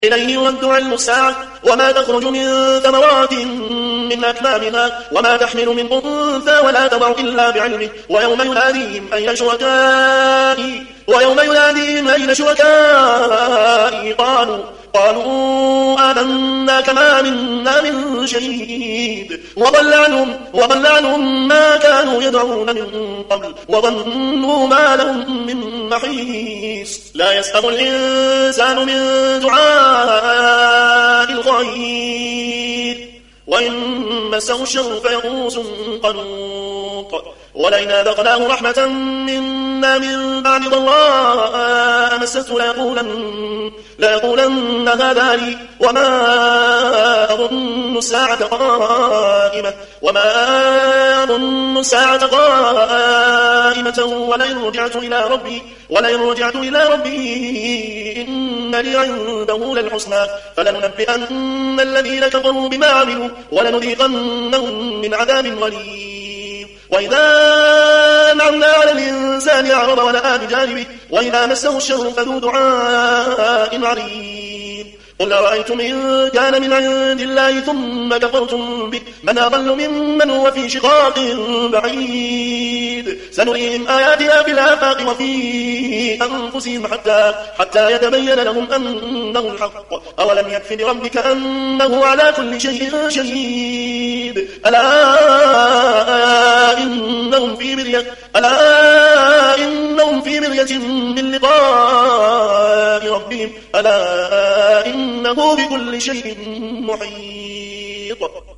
إليه يرد علم الساعة وما تخرج من ثمرات من أكمامها وما تحمل من أنثى ولا تضع إلا بعلمه ويوم يناديهم أين شركائي قالوا آمنا كما منا من شهيد وضل عنهم ما كانوا يدعون من قبل وظنوا ما لهم من محيص لا يسأم الإنسان من دعاء الخير وإن مسه الشر فيئوس قنوط ولئن أذقناه رحمة منا من بعد ضراء مسته ليقولن هذا لي وما أظن الساعة قائمة ولئن رجعت إلى ربي إن لي عنده للحسنى فلننبئن الذين كفروا بما عملوا ولنذيقنهم من عذاب غليظ وإذا أنعمنا على الإنسان أعرض ونأى بجانبه وإذا مسه الشر فذو دعاء عريض قل أرأيتم إن كان من عند الله ثم كفرتم به من أضل ممن هو في شقاق بعيد سنريهم آياتنا في الآفاق وفي أنفسهم حتى يتبين لهم أنه الحق أولم يكف بربك أنه على كل شيء شهيد ألا إنهم في مرية من لقاء ربهم ألا إنه بكل شيء محيط